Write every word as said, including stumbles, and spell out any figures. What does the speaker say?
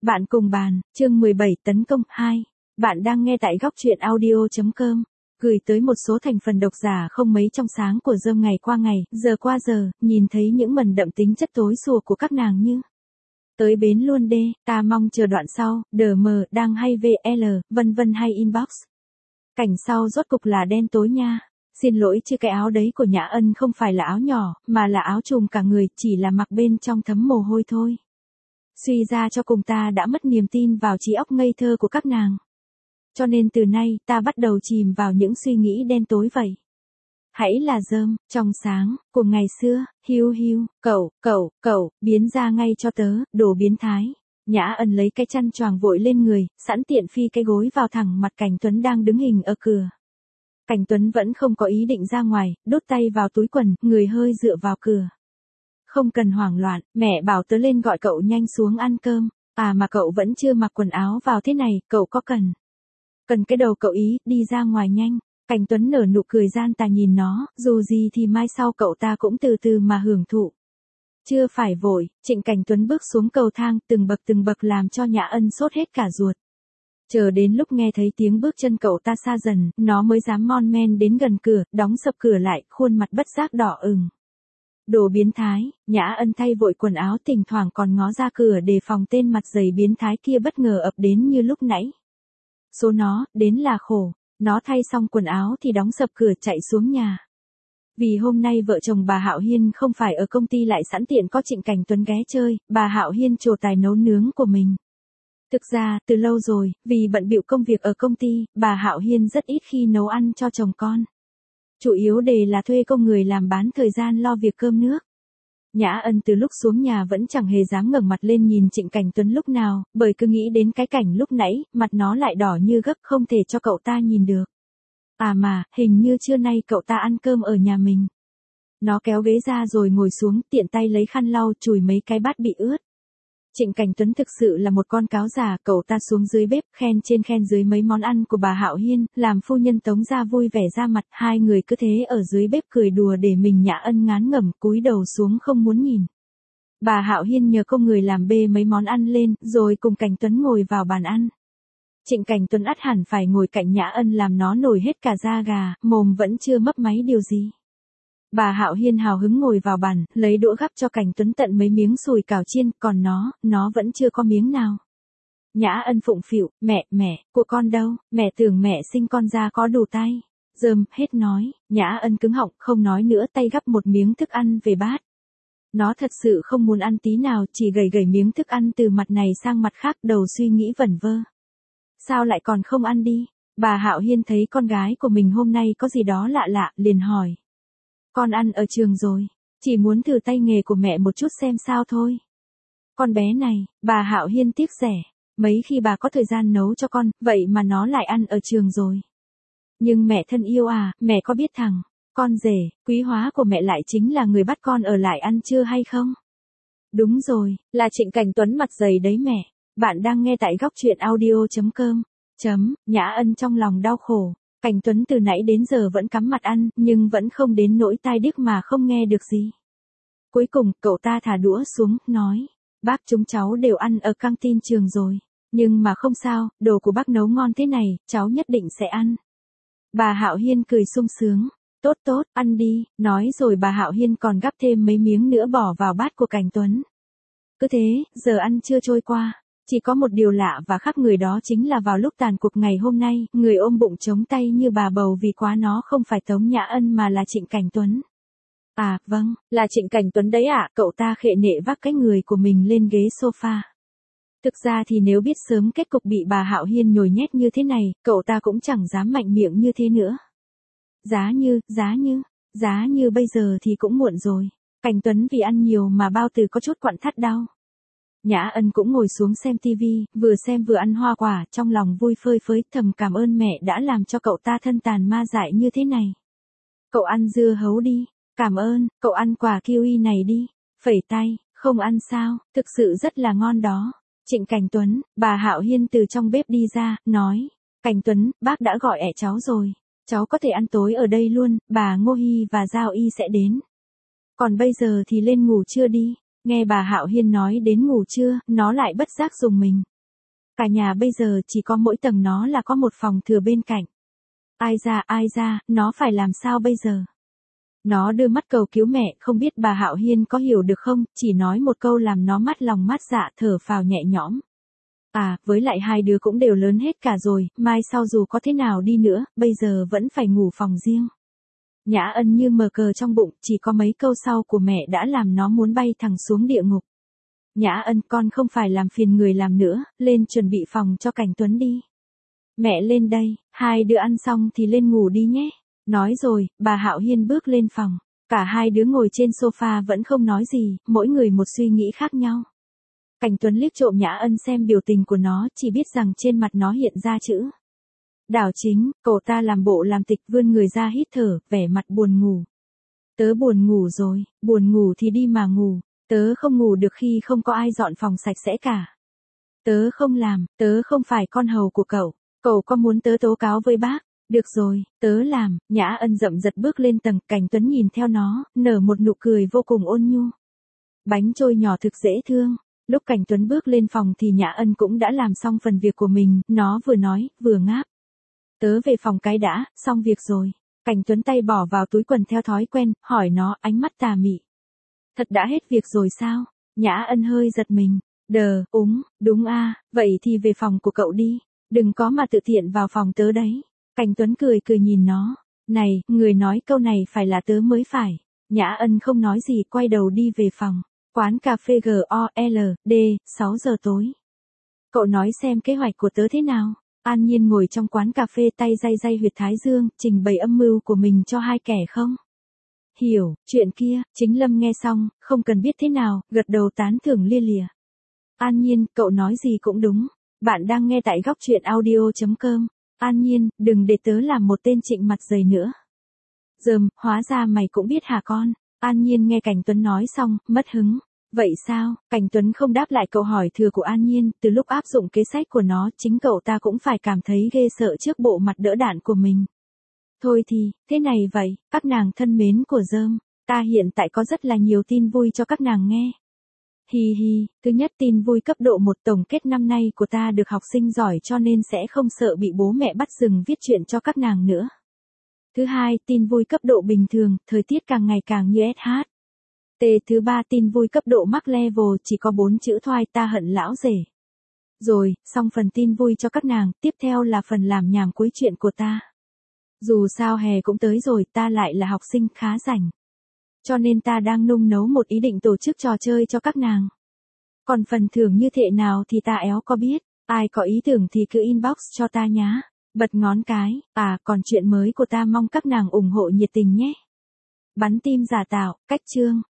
Bạn cùng bàn, chương mười bảy tấn công hai. Bạn đang nghe tại góc truyện audio.com. Gửi tới một số thành phần độc giả không mấy trong sáng của Dơm ngày qua ngày, giờ qua giờ, nhìn thấy những mần đậm tính chất tối sùa của các nàng như. Tới bến luôn đê, ta mong chờ đoạn sau, đờ mờ, đang hay vê lờ, vân vân hay inbox. Cảnh sau rốt cục là đen tối nha. Xin lỗi chứ cái áo đấy của Nhã Ân không phải là áo nhỏ, mà là áo trùm cả người, chỉ là mặc bên trong thấm mồ hôi thôi. Suy ra cho cùng ta đã mất niềm tin vào trí óc ngây thơ của các nàng. Cho nên từ nay ta bắt đầu chìm vào những suy nghĩ đen tối vậy. Hãy là Dơm, trong sáng, của ngày xưa, hiu hiu, cậu, cậu, cậu, biến ra ngay cho tớ, đồ biến thái. Nhã Ân lấy cái chăn choàng vội lên người, sẵn tiện phi cái gối vào thẳng mặt Cảnh Tuấn đang đứng hình ở cửa. Cảnh Tuấn vẫn không có ý định ra ngoài, đút tay vào túi quần, người hơi dựa vào cửa. Không cần hoảng loạn, mẹ bảo tớ lên gọi cậu nhanh xuống ăn cơm. À mà cậu vẫn chưa mặc quần áo vào thế này, cậu có cần? Cần cái đầu cậu ý, đi ra ngoài nhanh. Cảnh Tuấn nở nụ cười gian tà nhìn nó, dù gì thì mai sau cậu ta cũng từ từ mà hưởng thụ. Chưa phải vội, Trịnh Cảnh Tuấn bước xuống cầu thang, từng bậc từng bậc làm cho Nhã Ân sốt hết cả ruột. Chờ đến lúc nghe thấy tiếng bước chân cậu ta xa dần, nó mới dám mon men đến gần cửa, đóng sập cửa lại, khuôn mặt bất giác đỏ ửng. Đồ biến thái, Nhã Ân thay vội quần áo, thỉnh thoảng còn ngó ra cửa để phòng tên mặt dày biến thái kia bất ngờ ập đến như lúc nãy. Số nó, đến là khổ, nó thay xong quần áo thì đóng sập cửa chạy xuống nhà. Vì hôm nay vợ chồng bà Hạo Hiên không phải ở công ty lại sẵn tiện có Trịnh Cảnh Tuấn ghé chơi, bà Hạo Hiên trổ tài nấu nướng của mình. Thực ra, từ lâu rồi, vì bận bịu công việc ở công ty, bà Hạo Hiên rất ít khi nấu ăn cho chồng con. Chủ yếu đề là thuê công người làm bán thời gian lo việc cơm nước. Nhã Ân từ lúc xuống nhà vẫn chẳng hề dám ngẩng mặt lên nhìn Trịnh Cảnh Tuấn lúc nào, bởi cứ nghĩ đến cái cảnh lúc nãy, mặt nó lại đỏ như gấp không thể cho cậu ta nhìn được. À mà, hình như trưa nay cậu ta ăn cơm ở nhà mình. Nó kéo ghế ra rồi ngồi xuống, tiện tay lấy khăn lau chùi mấy cái bát bị ướt. Trịnh Cảnh Tuấn thực sự là một con cáo già, cậu ta xuống dưới bếp, khen trên khen dưới mấy món ăn của bà Hạo Hiên, làm phu nhân Tống gia vui vẻ ra mặt, hai người cứ thế ở dưới bếp cười đùa để mình Nhã Ân ngán ngẩm, cúi đầu xuống không muốn nhìn. Bà Hạo Hiên nhờ công người làm bê mấy món ăn lên, rồi cùng Cảnh Tuấn ngồi vào bàn ăn. Trịnh Cảnh Tuấn ắt hẳn phải ngồi cạnh Nhã Ân làm nó nổi hết cả da gà, mồm vẫn chưa mấp máy điều gì. Bà Hạo Hiên hào hứng ngồi vào bàn, lấy đũa gắp cho Cảnh Tuấn tận mấy miếng sùi cảo chiên, còn nó, nó vẫn chưa có miếng nào. Nhã Ân phụng phịu, mẹ, mẹ, của con đâu, mẹ tưởng mẹ sinh con ra có đủ tay. Dơm, hết nói, Nhã Ân cứng họng, không nói nữa, tay gắp một miếng thức ăn về bát. Nó thật sự không muốn ăn tí nào, chỉ gầy gầy miếng thức ăn từ mặt này sang mặt khác, đầu suy nghĩ vẩn vơ. Sao lại còn không ăn đi? Bà Hạo Hiên thấy con gái của mình hôm nay có gì đó lạ lạ, liền hỏi. Con ăn ở trường rồi, chỉ muốn thử tay nghề của mẹ một chút xem sao thôi. Con bé này, bà Hạo Hiên tiếc rẻ, mấy khi bà có thời gian nấu cho con, vậy mà nó lại ăn ở trường rồi. Nhưng mẹ thân yêu à, mẹ có biết thằng, con rể, quý hóa của mẹ lại chính là người bắt con ở lại ăn trưa hay không? Đúng rồi, là Trịnh Cảnh Tuấn mặt dày đấy mẹ. Bạn đang nghe tại góc truyện audio.com. Chấm, Nhã Ân trong lòng đau khổ. Cảnh Tuấn từ nãy đến giờ vẫn cắm mặt ăn, nhưng vẫn không đến nỗi tai điếc mà không nghe được gì. Cuối cùng, cậu ta thả đũa xuống, nói. Bác chúng cháu đều ăn ở căng tin trường rồi. Nhưng mà không sao, đồ của bác nấu ngon thế này, cháu nhất định sẽ ăn. Bà Hạo Hiên cười sung sướng. Tốt tốt, ăn đi, nói rồi bà Hạo Hiên còn gắp thêm mấy miếng nữa bỏ vào bát của Cảnh Tuấn. Cứ thế, giờ ăn chưa trôi qua. Chỉ có một điều lạ và khác người, đó chính là vào lúc tàn cuộc ngày hôm nay, người ôm bụng chống tay như bà bầu vì quá nó không phải Tống Nhã Ân mà là Trịnh Cảnh Tuấn. À, vâng, là Trịnh Cảnh Tuấn đấy ạ, à, cậu ta khệ nệ vác cái người của mình lên ghế sofa. Thực ra thì nếu biết sớm kết cục bị bà Hạo Hiên nhồi nhét như thế này, cậu ta cũng chẳng dám mạnh miệng như thế nữa. Giá như, giá như, giá như bây giờ thì cũng muộn rồi. Cảnh Tuấn vì ăn nhiều mà bao tử có chút quặn thắt đau. Nhã Ân cũng ngồi xuống xem tivi, vừa xem vừa ăn hoa quả, trong lòng vui phơi phới, thầm cảm ơn mẹ đã làm cho cậu ta thân tàn ma dại như thế này. Cậu ăn dưa hấu đi, cảm ơn, cậu ăn quả kiwi này đi, phẩy tay, không ăn sao, thực sự rất là ngon đó. Trịnh Cảnh Tuấn, bà Hạo Hiên từ trong bếp đi ra, nói, Cảnh Tuấn, bác đã gọi ẻ cháu rồi, cháu có thể ăn tối ở đây luôn, bà Ngô Hy và Giao Y sẽ đến. Còn bây giờ thì lên ngủ trưa đi. Nghe bà Hạo Hiên nói đến ngủ trưa, nó lại bất giác dùng mình. Cả nhà bây giờ chỉ có mỗi tầng nó là có một phòng thừa bên cạnh. Ai ra ai ra, nó phải làm sao bây giờ? Nó đưa mắt cầu cứu mẹ, không biết bà Hạo Hiên có hiểu được không, chỉ nói một câu làm nó mát lòng mát dạ thở phào nhẹ nhõm. À, với lại hai đứa cũng đều lớn hết cả rồi, mai sau dù có thế nào đi nữa, bây giờ vẫn phải ngủ phòng riêng. Nhã Ân như mờ cờ trong bụng, chỉ có mấy câu sau của mẹ đã làm nó muốn bay thẳng xuống địa ngục. Nhã Ân, con không phải làm phiền người làm nữa, lên chuẩn bị phòng cho Cảnh Tuấn đi. Mẹ lên đây, hai đứa ăn xong thì lên ngủ đi nhé. Nói rồi, bà Hạo Hiên bước lên phòng. Cả hai đứa ngồi trên sofa vẫn không nói gì, mỗi người một suy nghĩ khác nhau. Cảnh Tuấn liếc trộm Nhã Ân xem biểu tình của nó, chỉ biết rằng trên mặt nó hiện ra chữ Đảo Chính, cậu ta làm bộ làm tịch vươn người ra hít thở, vẻ mặt buồn ngủ. Tớ buồn ngủ rồi, buồn ngủ thì đi mà ngủ, tớ không ngủ được khi không có ai dọn phòng sạch sẽ cả. Tớ không làm, tớ không phải con hầu của cậu, cậu có muốn tớ tố cáo với bác? Được rồi, tớ làm. Nhã Ân dậm giật bước lên tầng, Cảnh Tuấn nhìn theo nó, nở một nụ cười vô cùng ôn nhu. Bánh trôi nhỏ thực dễ thương. Lúc Cảnh Tuấn bước lên phòng thì Nhã Ân cũng đã làm xong phần việc của mình, nó vừa nói, vừa ngáp. Tớ về phòng cái đã, xong việc rồi. Cảnh Tuấn tay bỏ vào túi quần theo thói quen, hỏi nó, ánh mắt tà mị. Thật đã hết việc rồi sao? Nhã Ân hơi giật mình. Đờ, úng, đúng a, vậy thì về phòng của cậu đi. Đừng có mà tự tiện vào phòng tớ đấy. Cảnh Tuấn cười cười nhìn nó. Này, người nói câu này phải là tớ mới phải. Nhã Ân không nói gì, quay đầu đi về phòng. Quán cà phê G O L D, sáu giờ tối. Cậu nói xem kế hoạch của tớ thế nào? An Nhiên ngồi trong quán cà phê tay day day huyệt thái dương, trình bày âm mưu của mình cho hai kẻ không? Hiểu, chuyện kia, Chính Lâm nghe xong, không cần biết thế nào, gật đầu tán thưởng lia lịa. An Nhiên, cậu nói gì cũng đúng. Bạn đang nghe tại góc truyện audio chấm com. An Nhiên, đừng để tớ làm một tên trịnh mặt dày nữa. Dờm, hóa ra mày cũng biết hả con? An Nhiên nghe Cảnh Tuấn nói xong, mất hứng. Vậy sao? Cảnh Tuấn không đáp lại câu hỏi thừa của An Nhiên, từ lúc áp dụng kế sách của nó, chính cậu ta cũng phải cảm thấy ghê sợ trước bộ mặt đỡ đạn của mình. Thôi thì, thế này vậy, các nàng thân mến của Dơm, ta hiện tại có rất là nhiều tin vui cho các nàng nghe. Hi hi, thứ nhất tin vui cấp độ một tổng kết năm nay của ta được học sinh giỏi cho nên sẽ không sợ bị bố mẹ bắt dừng viết chuyện cho các nàng nữa. Thứ hai, tin vui cấp độ bình thường, thời tiết càng ngày càng như ét hát. T thứ ba tin vui cấp độ max level chỉ có bốn chữ thoại ta hận lão rể. Rồi, xong phần tin vui cho các nàng, tiếp theo là phần làm nhảm cuối chuyện của ta. Dù sao hè cũng tới rồi, ta lại là học sinh khá rảnh. Cho nên ta đang nung nấu một ý định tổ chức trò chơi cho các nàng. Còn phần thưởng như thế nào thì ta éo có biết, ai có ý tưởng thì cứ inbox cho ta nhá. Bật ngón cái, à còn chuyện mới của ta mong các nàng ủng hộ nhiệt tình nhé. Bắn tim giả tạo, cách chương.